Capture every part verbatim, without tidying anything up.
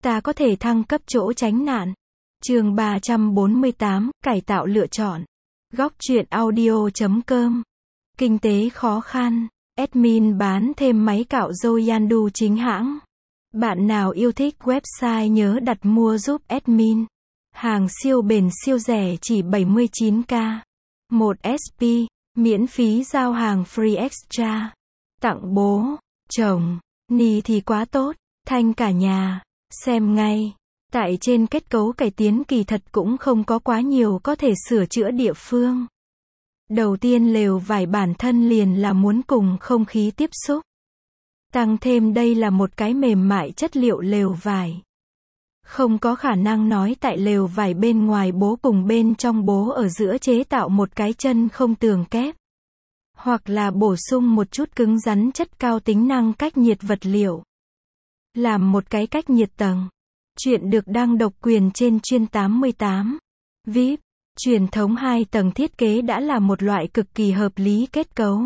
Ta có thể thăng cấp chỗ tránh nạn. Chương ba trăm bốn mươi tám, cải tạo lựa chọn. Góc truyện audio chấm com. Kinh tế khó khăn. Admin bán thêm máy cạo râu Yandu chính hãng. Bạn nào yêu thích website nhớ đặt mua giúp admin. Hàng siêu bền siêu rẻ chỉ bảy mươi chín k. một ét pê, miễn phí giao hàng free extra. Tặng bố, chồng, ni thì quá tốt, thanh cả nhà. Xem ngay. Tại trên kết cấu cải tiến kỳ thật cũng không có quá nhiều có thể sửa chữa địa phương. Đầu tiên lều vải bản thân liền là muốn cùng không khí tiếp xúc. Tăng thêm đây là một cái mềm mại chất liệu lều vải. Không có khả năng nói tại lều vải bên ngoài bố cùng bên trong bố ở giữa chế tạo một cái chân không tường kép. Hoặc là bổ sung một chút cứng rắn chất cao tính năng cách nhiệt vật liệu. Làm một cái cách nhiệt tầng. Chuyện được đăng độc quyền trên chuyên tám mươi tám. vê i pê, truyền thống hai tầng thiết kế đã là một loại cực kỳ hợp lý kết cấu.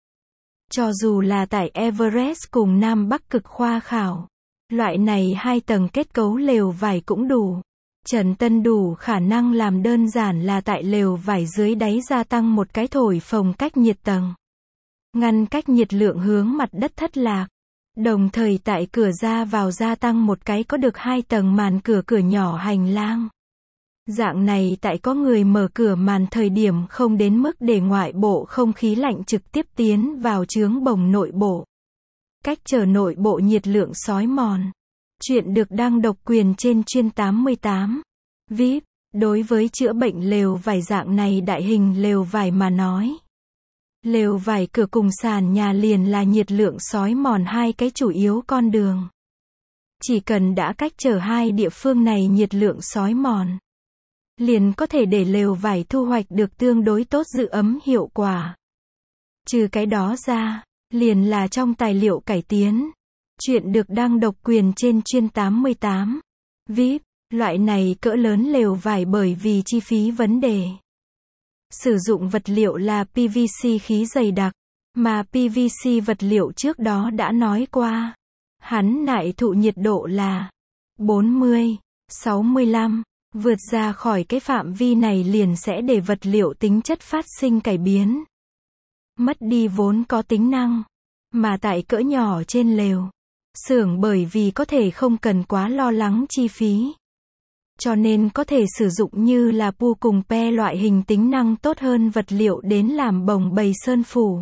Cho dù là tại Everest cùng Nam Bắc cực khoa khảo, loại này hai tầng kết cấu lều vải cũng đủ. Trần Tân đủ khả năng làm đơn giản là tại lều vải dưới đáy gia tăng một cái thổi phồng cách nhiệt tầng. Ngăn cách nhiệt lượng hướng mặt đất thất lạc. Đồng thời tại cửa ra vào gia tăng một cái có được hai tầng màn cửa cửa nhỏ hành lang. Dạng này tại có người mở cửa màn thời điểm không đến mức để ngoại bộ không khí lạnh trực tiếp tiến vào chướng bồng nội bộ. Cách trở nội bộ nhiệt lượng xói mòn. Chuyện được đăng độc quyền trên chuyên tám mươi tám. vê i pê, đối với chữa bệnh lều vải dạng này đại hình lều vải mà nói. Lều vải cửa cùng sàn nhà liền là nhiệt lượng xói mòn hai cái chủ yếu con đường. Chỉ cần đã cách trở hai địa phương này nhiệt lượng xói mòn, liền có thể để lều vải thu hoạch được tương đối tốt giữ ấm hiệu quả. Trừ cái đó ra, liền là trong tài liệu cải tiến. Chuyện được đăng độc quyền trên chuyên tám mươi tám. vê i pê, loại này cỡ lớn lều vải bởi vì chi phí vấn đề. Sử dụng vật liệu là pê vê xê khí dày đặc, mà pê vê xê vật liệu trước đó đã nói qua. Hắn nại thụ nhiệt độ là bốn mươi, sáu mươi lăm, vượt ra khỏi cái phạm vi này liền sẽ để vật liệu tính chất phát sinh cải biến. Mất đi vốn có tính năng, mà tại cỡ nhỏ trên lều, xưởng bởi vì có thể không cần quá lo lắng chi phí. Cho nên có thể sử dụng như là pu cùng pe loại hình tính năng tốt hơn vật liệu đến làm bồng bầy sơn phủ.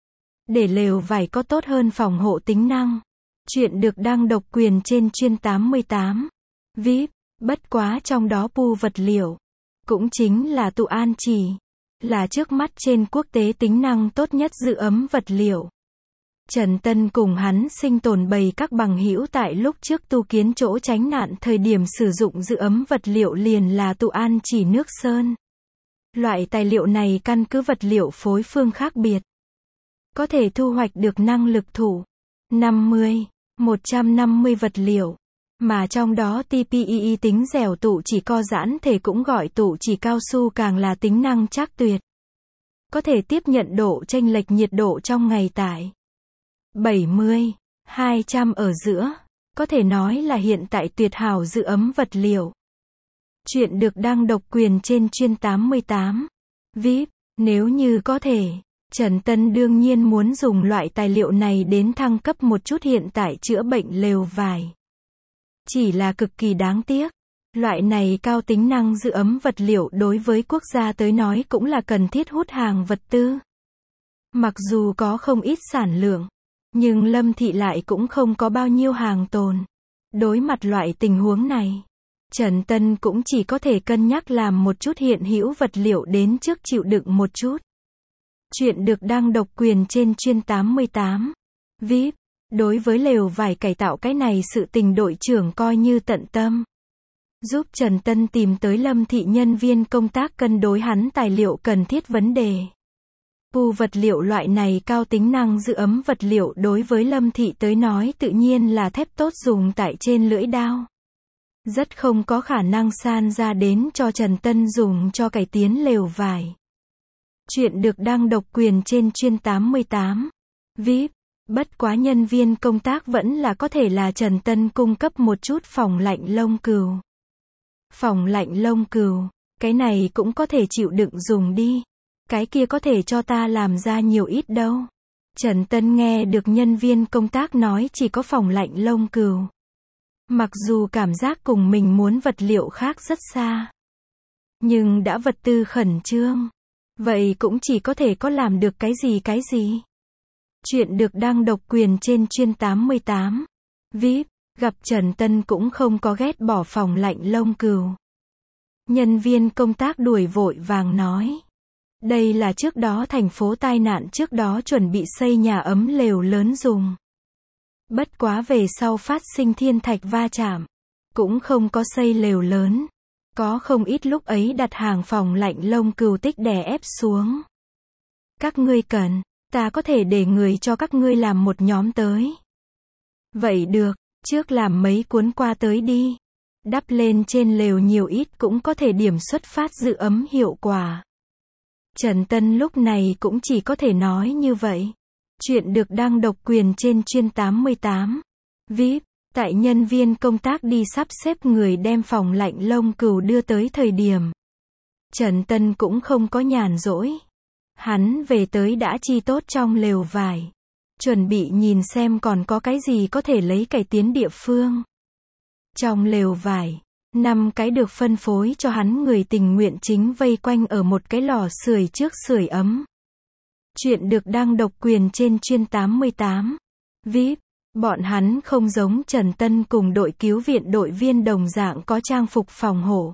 Để lều vải có tốt hơn phòng hộ tính năng. Chuyện được đăng độc quyền trên chuyên tám mươi tám. vê i pê, bất quá trong đó pu vật liệu. Cũng chính là tụ an chỉ. Là trước mắt trên quốc tế tính năng tốt nhất giữ ấm vật liệu. Trần Tân cùng hắn sinh tồn bày các bằng hữu tại lúc trước tu kiến chỗ tránh nạn thời điểm sử dụng giữ ấm vật liệu liền là tụ an chỉ nước sơn. Loại tài liệu này căn cứ vật liệu phối phương khác biệt. Có thể thu hoạch được năng lực thủ năm mươi, một trăm năm mươi vật liệu. Mà trong đó tê pê i i tính dẻo tụ chỉ co giãn thể cũng gọi tụ chỉ cao su càng là tính năng chắc tuyệt. Có thể tiếp nhận độ chênh lệch nhiệt độ trong ngày tải. bảy mươi, hai trăm ở giữa, có thể nói là hiện tại tuyệt hảo giữ ấm vật liệu. Chuyện được đăng độc quyền trên chuyên tám mươi tám. vê i pê, nếu như có thể, Trần Tân đương nhiên muốn dùng loại tài liệu này đến thăng cấp một chút hiện tại chữa bệnh lều vải. Chỉ là cực kỳ đáng tiếc. Loại này cao tính năng giữ ấm vật liệu đối với quốc gia tới nói cũng là cần thiết hút hàng vật tư. Mặc dù có không ít sản lượng, nhưng Lâm Thị lại cũng không có bao nhiêu hàng tồn. Đối mặt loại tình huống này, Trần Tân cũng chỉ có thể cân nhắc làm một chút hiện hữu vật liệu đến trước chịu đựng một chút. Chuyện được đăng độc quyền trên chuyên tám mươi tám. vê i pê, đối với lều vải cải tạo cái này sự tình đội trưởng coi như tận tâm. Giúp Trần Tân tìm tới Lâm Thị nhân viên công tác cân đối hắn tài liệu cần thiết vấn đề. Pu vật liệu loại này cao tính năng giữ ấm vật liệu đối với Lâm Thị tới nói tự nhiên là thép tốt dùng tại trên lưỡi dao. Rất không có khả năng san ra đến cho Trần Tân dùng cho cải tiến lều vải. Chuyện được đăng độc quyền trên chuyên tám mươi tám. vê i pê, Bất quá nhân viên công tác vẫn là có thể là Trần Tân cung cấp một chút phòng lạnh lông cừu. Phòng lạnh lông cừu, cái này cũng có thể chịu đựng dùng đi. Cái kia có thể cho ta làm ra nhiều ít đâu. Trần Tân nghe được nhân viên công tác nói chỉ có phòng lạnh lông cừu. Mặc dù cảm giác cùng mình muốn vật liệu khác rất xa. Nhưng đã vật tư khẩn trương. Vậy cũng chỉ có thể có làm được cái gì cái gì. Chuyện được đăng độc quyền trên chuyên tám mươi tám. vê i pê, gặp Trần Tân cũng không có ghét bỏ phòng lạnh lông cừu. Nhân viên công tác đuổi vội vàng nói. Đây là trước đó thành phố tai nạn trước đó chuẩn bị xây nhà ấm lều lớn dùng. Bất quá về sau phát sinh thiên thạch va chạm. Cũng không có xây lều lớn. Có không ít lúc ấy đặt hàng phòng lạnh lông cừu tích đè ép xuống. Các ngươi cần, ta có thể để người cho các ngươi làm một nhóm tới. Vậy được, trước làm mấy cuốn qua tới đi. Đắp lên trên lều nhiều ít cũng có thể điểm xuất phát giữ ấm hiệu quả. Trần Tân lúc này cũng chỉ có thể nói như vậy. Chuyện được đăng độc quyền trên chuyên tám mươi tám. vê i pê, tại nhân viên công tác đi sắp xếp người đem phòng lạnh lông cừu đưa tới thời điểm. Trần Tân cũng không có nhàn rỗi. Hắn về tới đã chi tốt trong lều vải. Chuẩn bị nhìn xem còn có cái gì có thể lấy cải tiến địa phương. Trong lều vải, năm cái được phân phối cho hắn người tình nguyện chính vây quanh ở một cái lò sưởi trước sưởi ấm. Chuyện được đăng độc quyền trên chuyên tám mươi tám. vê i pê, bọn hắn không giống Trần Tân cùng đội cứu viện đội viên đồng dạng có trang phục phòng hộ.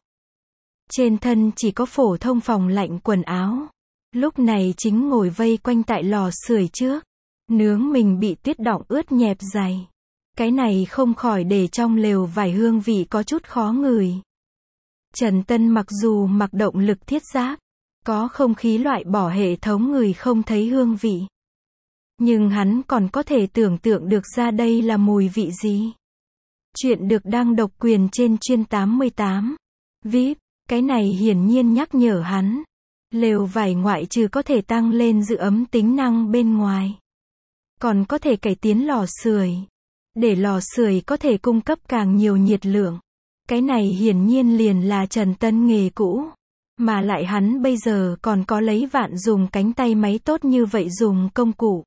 Trên thân chỉ có phổ thông phòng lạnh quần áo. Lúc này chính ngồi vây quanh tại lò sưởi trước. Nướng mình bị tuyết đọng ướt nhẹp dày. Cái này không khỏi để trong lều vải hương vị có chút khó ngửi. Trần Tân mặc dù mặc động lực thiết giáp, có không khí loại bỏ hệ thống người không thấy hương vị. Nhưng hắn còn có thể tưởng tượng được ra đây là mùi vị gì. Chuyện được đăng độc quyền trên chuyên tám mươi tám. vê i pê, cái này hiển nhiên nhắc nhở hắn. Lều vải ngoại trừ có thể tăng lên giữ ấm tính năng bên ngoài. Còn có thể cải tiến lò sưởi. Để lò sưởi có thể cung cấp càng nhiều nhiệt lượng. Cái này hiển nhiên liền là Trần Tân nghề cũ. Mà lại hắn bây giờ còn có lấy vạn dùng cánh tay máy tốt như vậy dùng công cụ.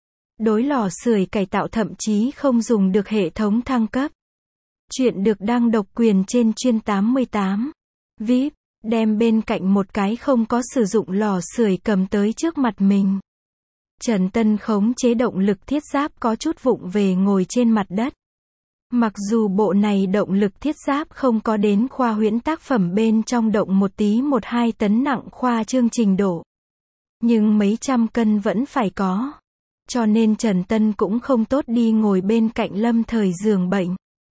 Đối lò sưởi cải tạo thậm chí không dùng được hệ thống thăng cấp. Chuyện được đăng độc quyền trên chuyên tám mươi tám. vê i pê, đem bên cạnh một cái không có sử dụng lò sưởi cầm tới trước mặt mình. Trần Tân khống chế động lực thiết giáp có chút vụng về ngồi trên mặt đất. Mặc dù bộ này động lực thiết giáp không có đến khoa huyễn tác phẩm bên trong động một tí một hai tấn nặng khoa trương trình độ. Nhưng mấy trăm cân vẫn phải có. Cho nên Trần Tân cũng không tốt đi ngồi bên cạnh lâm thời giường bệnh.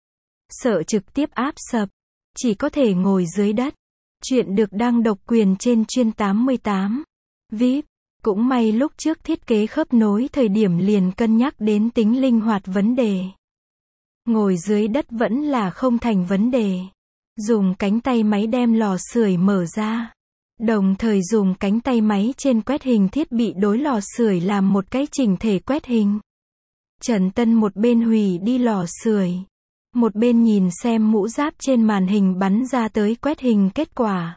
Sợ trực tiếp áp sập. Chỉ có thể ngồi dưới đất. Chuyện được đăng độc quyền trên chuyên tám mươi tám. vê i pê, cũng may lúc trước thiết kế khớp nối thời điểm liền cân nhắc đến tính linh hoạt vấn đề. Ngồi dưới đất vẫn là không thành vấn đề. Dùng cánh tay máy đem lò sưởi mở ra. Đồng thời dùng cánh tay máy trên quét hình thiết bị đối lò sưởi làm một cái chỉnh thể quét hình. Trần Tân một bên hủy đi lò sưởi. Một bên nhìn xem mũ giáp trên màn hình bắn ra tới quét hình kết quả.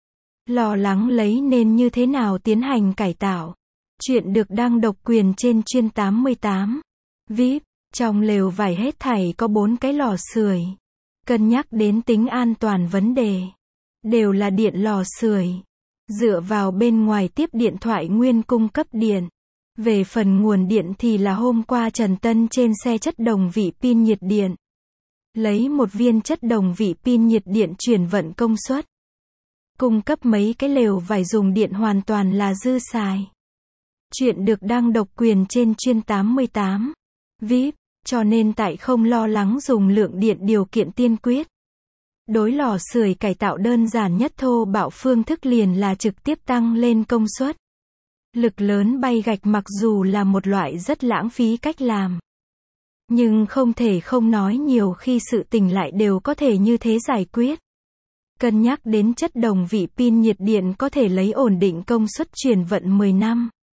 Lo lắng lấy nên như thế nào tiến hành cải tạo. Chuyện được đăng độc quyền trên chuyên tám mươi tám. vê i pê, trong lều vải hết thảy có bốn cái lò sưởi. Cân nhắc đến tính an toàn vấn đề. Đều là điện lò sưởi. Dựa vào bên ngoài tiếp điện thoại nguyên cung cấp điện. Về phần nguồn điện thì là hôm qua Trần Tân trên xe chất đồng vị pin nhiệt điện. Lấy một viên chất đồng vị pin nhiệt điện chuyển vận công suất. Cung cấp mấy cái lều vải dùng điện hoàn toàn là dư xài. Chuyện được đăng độc quyền trên chuyên tám mươi tám. vê i pê, cho nên tại không lo lắng dùng lượng điện điều kiện tiên quyết. Đối lò sưởi cải tạo đơn giản nhất thô bạo phương thức liền là trực tiếp tăng lên công suất. Lực lớn bay gạch mặc dù là một loại rất lãng phí cách làm. Nhưng không thể không nói nhiều khi sự tình lại đều có thể như thế giải quyết. Cân nhắc đến chất đồng vị pin nhiệt điện có thể lấy ổn định công suất chuyển vận mười năm.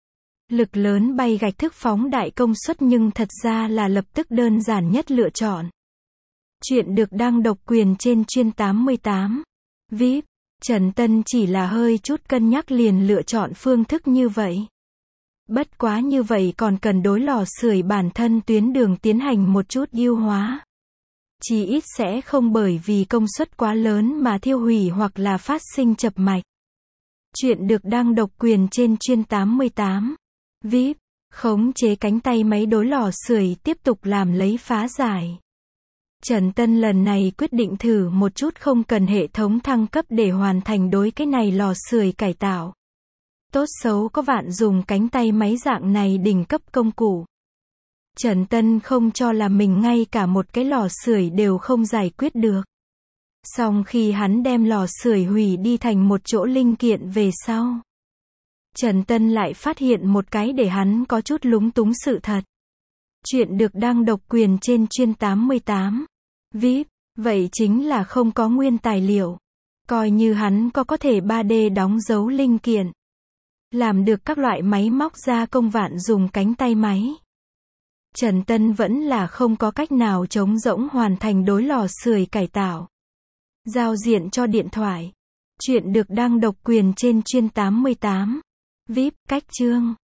Lực lớn bay gạch thức phóng đại công suất nhưng thật ra là lập tức đơn giản nhất lựa chọn. Chuyện được đăng độc quyền trên chuyên tám mươi tám. vê i pê. Trần Tân chỉ là hơi chút cân nhắc liền lựa chọn phương thức như vậy. Bất quá như vậy còn cần đối lò sưởi bản thân tuyến đường tiến hành một chút ưu hóa. Chí ít sẽ không bởi vì công suất quá lớn mà thiêu hủy hoặc là phát sinh chập mạch. Chuyện được đăng độc quyền trên chuyên tám mươi tám. vê i pê. Khống chế cánh tay máy đối lò sưởi tiếp tục làm lấy phá giải. Trần Tân lần này quyết định thử một chút không cần hệ thống thăng cấp để hoàn thành đối cái này lò sưởi cải tạo. Tốt xấu có vạn dùng cánh tay máy dạng này đỉnh cấp công cụ. Trần Tân không cho là mình ngay cả một cái lò sưởi đều không giải quyết được. Song khi hắn đem lò sưởi hủy đi thành một chỗ linh kiện về sau, Trần Tân lại phát hiện một cái để hắn có chút lúng túng sự thật. Chuyện được đăng độc quyền trên chuyên tám mươi tám. vê i pê. Vậy chính là không có nguyên tài liệu. Coi như hắn có có thể ba D đóng dấu linh kiện. Làm được các loại máy móc gia công vạn dùng cánh tay máy. Trần Tân vẫn là không có cách nào trống rỗng hoàn thành đối lò sưởi cải tạo. Giao diện cho điện thoại. Chuyện được đăng độc quyền trên chuyên tám mươi tám. vê i pê. Cách chương.